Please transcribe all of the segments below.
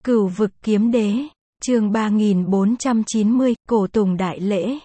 Cửu vực kiếm đế, chương 3490, cổ tùng đại lễ.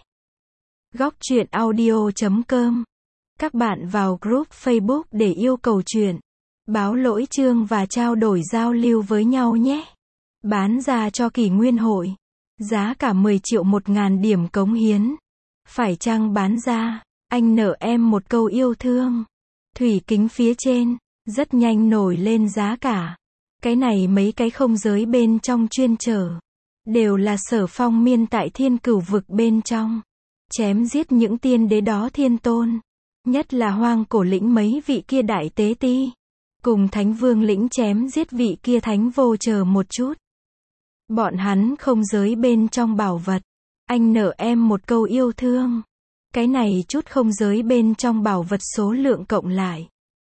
Góc truyện audio.com. Các bạn vào group Facebook để yêu cầu truyện, báo lỗi chương và trao đổi giao lưu với nhau nhé. Bán ra cho kỷ nguyên hội. Giá cả 10 triệu 1.000 điểm cống hiến. Phải chăng bán ra? Anh nợ em một câu yêu thương. Thủy kính phía trên, rất nhanh nổi lên giá cả. Cái này mấy cái không giới bên trong chuyên chở. Đều là Sở Phong miên tại thiên cửu vực bên trong. Chém giết những tiên đế đó thiên tôn. Nhất là hoang cổ lĩnh mấy vị kia đại tế ti. Cùng thánh vương lĩnh chém giết vị kia thánh vô chờ một chút. Bọn hắn không giới bên trong bảo vật. Anh nợ em một câu yêu thương. Cái này chút không giới bên trong bảo vật số lượng cộng lại.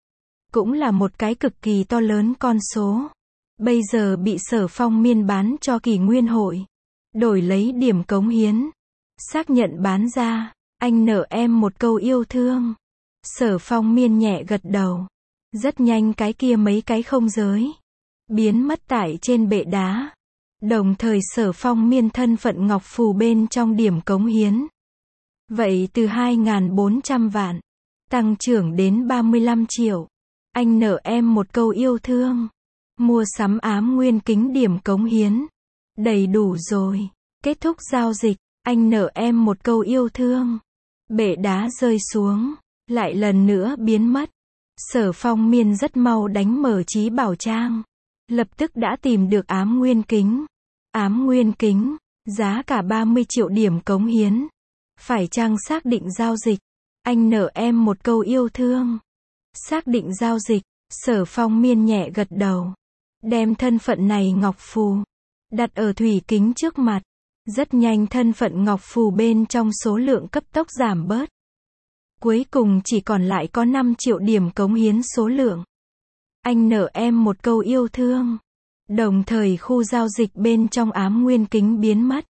Cũng là một cái cực kỳ to lớn con số. Bây giờ bị Sở Phong miên bán cho kỷ nguyên hội. Đổi lấy điểm cống hiến. Xác nhận bán ra. Anh nợ em một câu yêu thương. Sở Phong miên nhẹ gật đầu. Rất nhanh cái kia mấy cái không giới. Biến mất tại trên bệ đá. Đồng thời Sở Phong miên thân phận ngọc phù bên trong điểm cống hiến. Vậy từ 2.400 vạn. Tăng trưởng đến 35 triệu. Anh nợ em một câu yêu thương. Mua sắm ám nguyên kính điểm cống hiến. Đầy đủ rồi. Kết thúc giao dịch. Anh nợ em một câu yêu thương. Bệ đá rơi xuống. Lại lần nữa biến mất. Sở Phong miên rất mau đánh mở trí bảo trang. Lập tức đã tìm được ám nguyên kính. Ám nguyên kính. Giá cả 30 triệu điểm cống hiến. Phải chăng xác định giao dịch? Anh nợ em một câu yêu thương. Xác định giao dịch. Sở Phong miên nhẹ gật đầu. Đem thân phận này ngọc phù. Đặt ở thủy kính trước mặt. Rất nhanh thân phận ngọc phù bên trong số lượng cấp tốc giảm bớt. Cuối cùng chỉ còn lại có 5 triệu điểm cống hiến số lượng. Anh nợ em một câu yêu thương. Đồng thời khu giao dịch bên trong ám nguyên kính biến mất.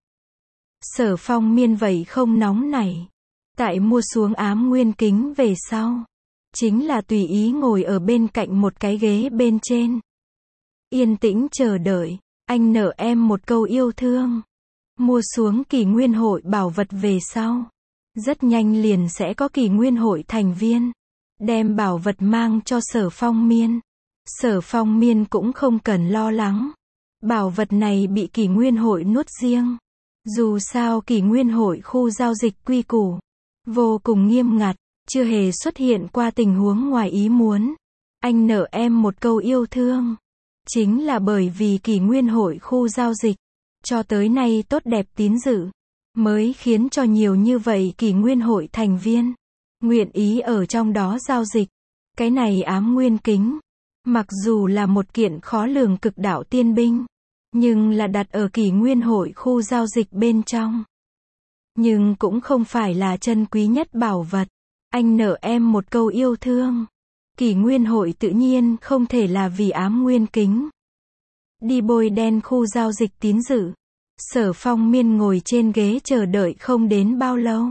Sở Phong miên vậy không nóng nảy. Tại mua xuống ám nguyên kính về sau. Chính là tùy ý ngồi ở bên cạnh một cái ghế bên trên. Yên tĩnh chờ đợi. Anh nợ em một câu yêu thương. Mua xuống kỷ nguyên hội bảo vật về sau. Rất nhanh liền sẽ có kỷ nguyên hội thành viên. Đem bảo vật mang cho Sở Phong miên. Sở Phong miên cũng không cần lo lắng. Bảo vật này bị kỷ nguyên hội nuốt riêng. Dù sao kỷ nguyên hội khu giao dịch quy củ. Vô cùng nghiêm ngặt. Chưa hề xuất hiện qua tình huống ngoài ý muốn. Anh nợ em một câu yêu thương. Chính là bởi vì kỷ nguyên hội khu giao dịch. Cho tới nay tốt đẹp tín dự. Mới khiến cho nhiều như vậy kỷ nguyên hội thành viên. Nguyện ý ở trong đó giao dịch. Cái này ám nguyên kính. Mặc dù là một kiện khó lường cực đạo tiên binh. Nhưng là đặt ở kỷ nguyên hội khu giao dịch bên trong. Nhưng cũng không phải là chân quý nhất bảo vật. Anh nợ em một câu yêu thương. Kỷ nguyên hội tự nhiên không thể là vì ám nguyên kính. Đi bôi đen khu giao dịch tín dự. Sở Phong miên ngồi trên ghế chờ đợi không đến bao lâu.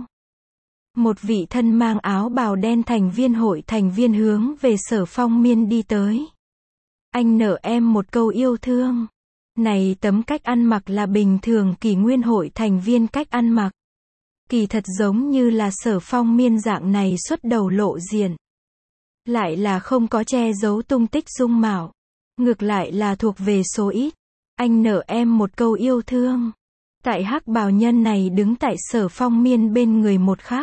Một vị thân mang áo bào đen thành viên hội thành viên hướng về Sở Phong miên đi tới. Anh nợ em một câu yêu thương. Này tấm cách ăn mặc là bình thường kỷ nguyên hội thành viên cách ăn mặc. Kỳ thật giống như là Sở Phong miên dạng này xuất đầu lộ diện. Lại là không có che giấu tung tích dung mạo. Ngược lại là thuộc về số ít. Anh nợ em một câu yêu thương. Tại hắc bào nhân này đứng tại Sở Phong miên bên người một khắc.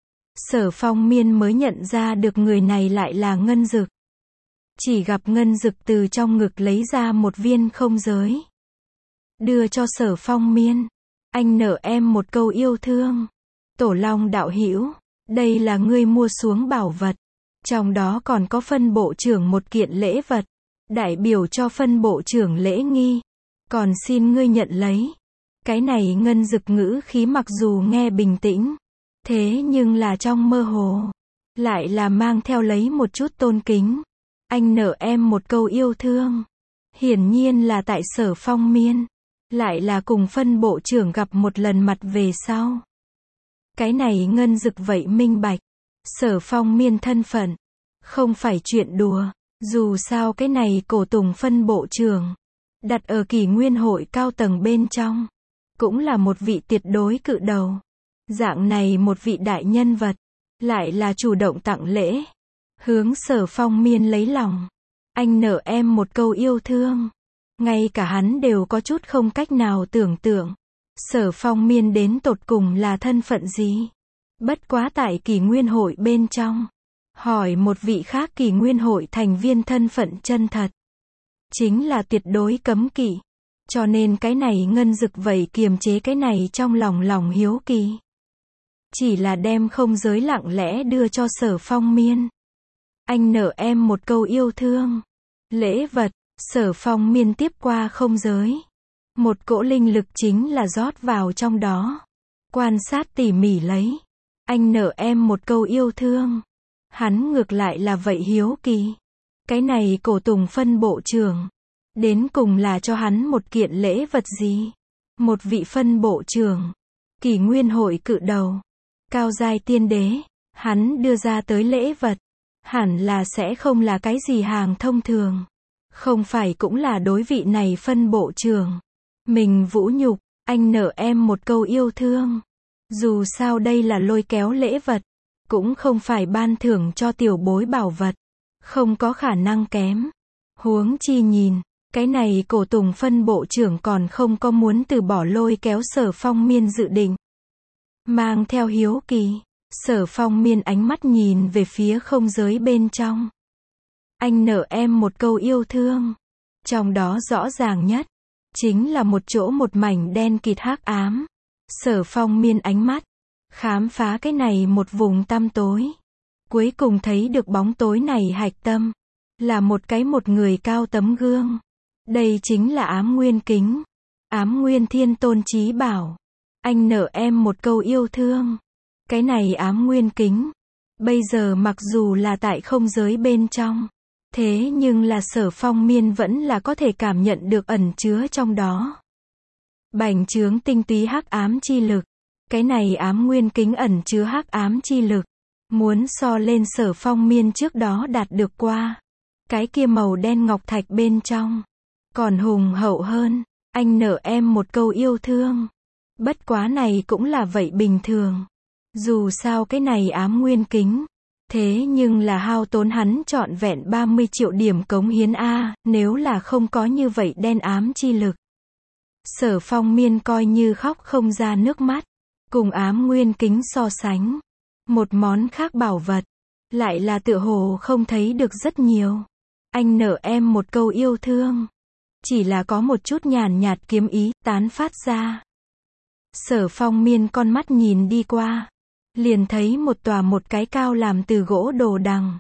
Sở Phong miên mới nhận ra được người này lại là Ngân Dực. Chỉ gặp Ngân Dực từ trong ngực lấy ra một viên không giới. Đưa cho Sở Phong miên. Anh nợ em một câu yêu thương. Tổ Long đạo hữu, đây là ngươi mua xuống bảo vật. Trong đó còn có phân bộ trưởng một kiện lễ vật. Đại biểu cho phân bộ trưởng lễ nghi. Còn xin ngươi nhận lấy. Cái này Ngân Dực ngữ khí mặc dù nghe bình tĩnh. Thế nhưng là trong mơ hồ. Lại là mang theo lấy một chút tôn kính. Anh nợ em một câu yêu thương. Hiển nhiên là tại Sở Phong miên. Lại là cùng phân bộ trưởng gặp một lần mặt về sau. Cái này Ngân Dực vậy minh bạch. Sở Phong miên thân phận. Không phải chuyện đùa. Dù sao cái này cổ tùng phân bộ trưởng. đặt ở kỷ nguyên hội cao tầng bên trong. Cũng là một vị tuyệt đối cự đầu. Dạng này một vị đại nhân vật, lại là chủ động tặng lễ. Hướng Sở Phong Miên lấy lòng. Anh nợ em một câu yêu thương. Ngay cả hắn đều có chút không cách nào tưởng tượng. Sở Phong Miên đến tột cùng là thân phận gì? Bất quá tại kỷ nguyên hội bên trong. Hỏi một vị khác kỷ nguyên hội thành viên thân phận chân thật. Chính là tuyệt đối cấm kỵ. Cho nên cái này Ngân Dực vậy kiềm chế cái này trong lòng hiếu kỳ. Chỉ là đem không giới lặng lẽ đưa cho Sở Phong Miên. Anh nợ em một câu yêu thương. Lễ vật, Sở Phong Miên tiếp qua không giới. Một cỗ linh lực chính là rót vào trong đó. Quan sát tỉ mỉ lấy. Anh nợ em một câu yêu thương. Hắn ngược lại là vậy hiếu kỳ. Cái này Cổ Tùng phân bộ trưởng. Đến cùng là cho hắn một kiện lễ vật gì? Một vị phân bộ trưởng. Kỷ nguyên hội cự đầu. Cao giai tiên đế. Hắn đưa ra tới lễ vật. Hẳn là sẽ không là cái gì hàng thông thường. Không phải cũng là đối vị này phân bộ trưởng. Mình vũ nhục, anh nợ em một câu yêu thương. Dù sao đây là lôi kéo lễ vật. Cũng không phải ban thưởng cho tiểu bối bảo vật. Không có khả năng kém. Huống chi nhìn. Cái này Cổ Tùng phân bộ trưởng còn không có muốn từ bỏ lôi kéo Sở Phong Miên dự định. Mang theo hiếu kỳ. Sở Phong Miên ánh mắt nhìn về phía không giới bên trong. Anh nợ em một câu yêu thương. Trong đó rõ ràng nhất. Chính là một chỗ một mảnh đen kịt hắc ám. Sở Phong Miên ánh mắt. Khám phá cái này một vùng tăm tối. Cuối cùng thấy được bóng tối này hạch tâm. Là một người cao tấm gương. Đây chính là Ám Nguyên Kính. Ám Nguyên Thiên Tôn chí bảo. Anh nợ em một câu yêu thương. Cái này Ám Nguyên Kính. Bây giờ mặc dù là tại không giới bên trong. Thế nhưng là Sở Phong Miên vẫn là có thể cảm nhận được ẩn chứa trong đó. Bành trướng tinh túy hắc ám chi lực. Cái này Ám Nguyên Kính ẩn chứa hắc ám chi lực. Muốn so lên Sở Phong Miên trước đó đạt được qua. Cái kia màu đen ngọc thạch bên trong. Còn hùng hậu hơn. Anh nợ em một câu yêu thương. Bất quá này cũng là vậy bình thường. Dù sao cái này Ám Nguyên Kính. Thế nhưng là hao tốn hắn trọn vẹn 30 triệu điểm cống hiến A, nếu là không có như vậy đen ám chi lực. Sở Phong Miên coi như khóc không ra nước mắt. Cùng Ám Nguyên Kính so sánh. Một món khác bảo vật. Lại là tựa hồ không thấy được rất nhiều. Anh nợ em một câu yêu thương. Chỉ là có một chút nhàn nhạt kiếm ý tán phát ra. Sở Phong Miên con mắt nhìn đi qua. Liền thấy một cái cao làm từ gỗ đồ đằng.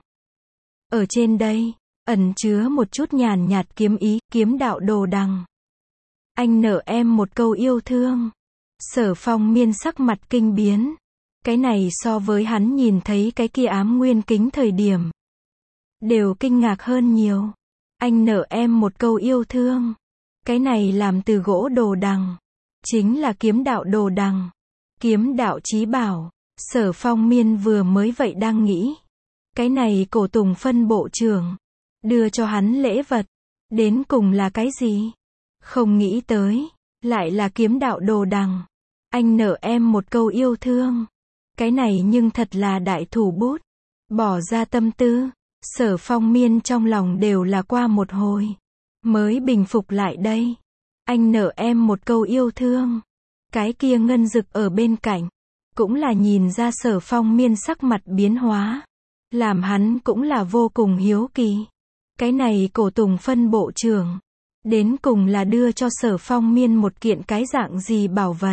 Ở trên đây, ẩn chứa một chút nhàn nhạt kiếm ý, kiếm đạo đồ đằng. Anh nợ em một câu yêu thương. Sở Phong Miên sắc mặt kinh biến. Cái này so với hắn nhìn thấy cái kia Ám Nguyên Kính thời điểm. Đều kinh ngạc hơn nhiều. Anh nợ em một câu yêu thương. Cái này làm từ gỗ đồ đằng. Chính là kiếm đạo đồ đằng. Kiếm đạo chí bảo. Sở Phong Miên vừa mới vậy đang nghĩ. Cái này Cổ Tùng phân bộ trưởng. Đưa cho hắn lễ vật. Đến cùng là cái gì? Không nghĩ tới. Lại là kiếm đạo đồ đằng. Anh nợ em một câu yêu thương. Cái này nhưng thật là đại thủ bút. Bỏ ra tâm tư. Sở Phong Miên trong lòng đều là qua một hồi. Mới bình phục lại đây. Anh nợ em một câu yêu thương. Cái kia Ngân Dực ở bên cạnh. Cũng là nhìn ra Sở Phong Miên sắc mặt biến hóa. Làm hắn cũng là vô cùng hiếu kỳ. Cái này Cổ Tùng phân bộ trưởng. Đến cùng là đưa cho Sở Phong Miên một kiện cái dạng gì bảo vật.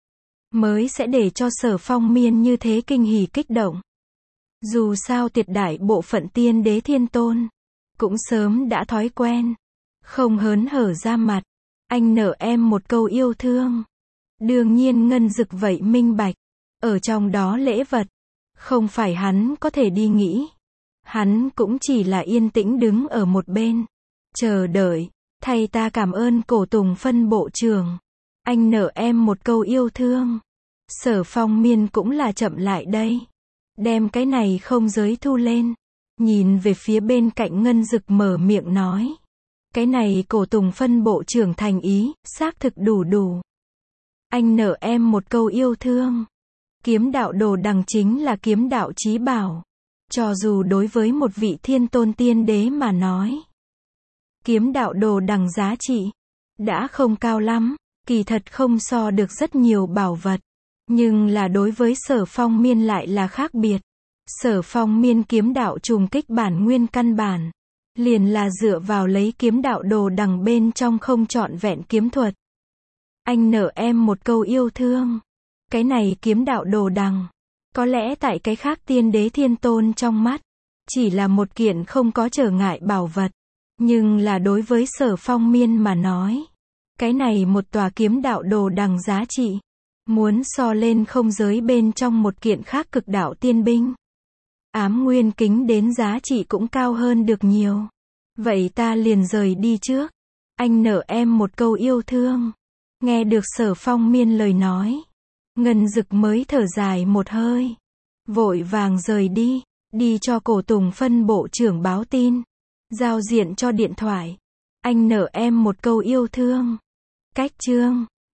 Mới sẽ để cho Sở Phong Miên như thế kinh hỉ kích động. Dù sao tuyệt đại bộ phận tiên đế thiên tôn. Cũng sớm đã thói quen. Không hớn hở ra mặt. Anh nợ em một câu yêu thương. Đương nhiên Ngân Dực vậy minh bạch. Ở trong đó lễ vật. Không phải hắn có thể đi nghĩ. Hắn cũng chỉ là yên tĩnh đứng ở một bên. Chờ đợi. Thay ta cảm ơn Cổ Tùng phân bộ trưởng. Anh nợ em một câu yêu thương. Sở Phong Miên cũng là chậm lại đây. Đem cái này không giới thu lên. Nhìn về phía bên cạnh Ngân Dực mở miệng nói. Cái này Cổ Tùng phân bộ trưởng thành ý, xác thực đủ. Anh nợ em một câu yêu thương. Kiếm đạo Đồ Đằng chính là kiếm đạo chí bảo. Cho dù đối với một vị thiên tôn tiên đế mà nói, kiếm đạo Đồ Đằng giá trị đã không cao lắm, kỳ thật không so được rất nhiều bảo vật. Nhưng là đối với Sở Phong Miên lại là khác biệt. Sở Phong Miên kiếm đạo trùng kích bản nguyên căn bản, liền là dựa vào lấy kiếm đạo Đồ Đằng bên trong không trọn vẹn kiếm thuật. Anh nợ em một câu yêu thương. Cái này kiếm đạo Đồ Đằng, có lẽ tại cái khác tiên đế thiên tôn trong mắt, chỉ là một kiện không có trở ngại bảo vật. Nhưng là đối với Sở Phong Miên mà nói, cái này một tòa kiếm đạo Đồ Đằng giá trị, muốn so lên không giới bên trong một kiện khác cực đạo tiên binh, Ám Nguyên Kính đến giá trị cũng cao hơn được nhiều. Vậy ta liền rời đi trước. Anh nợ em một câu yêu thương. Nghe được Sở Phong Miên lời nói, Ngân Dực mới thở dài một hơi, vội vàng rời đi, đi cho Cổ Tùng phân bộ trưởng báo tin, giao diện cho điện thoại. Anh nợ em một câu yêu thương. Cách chương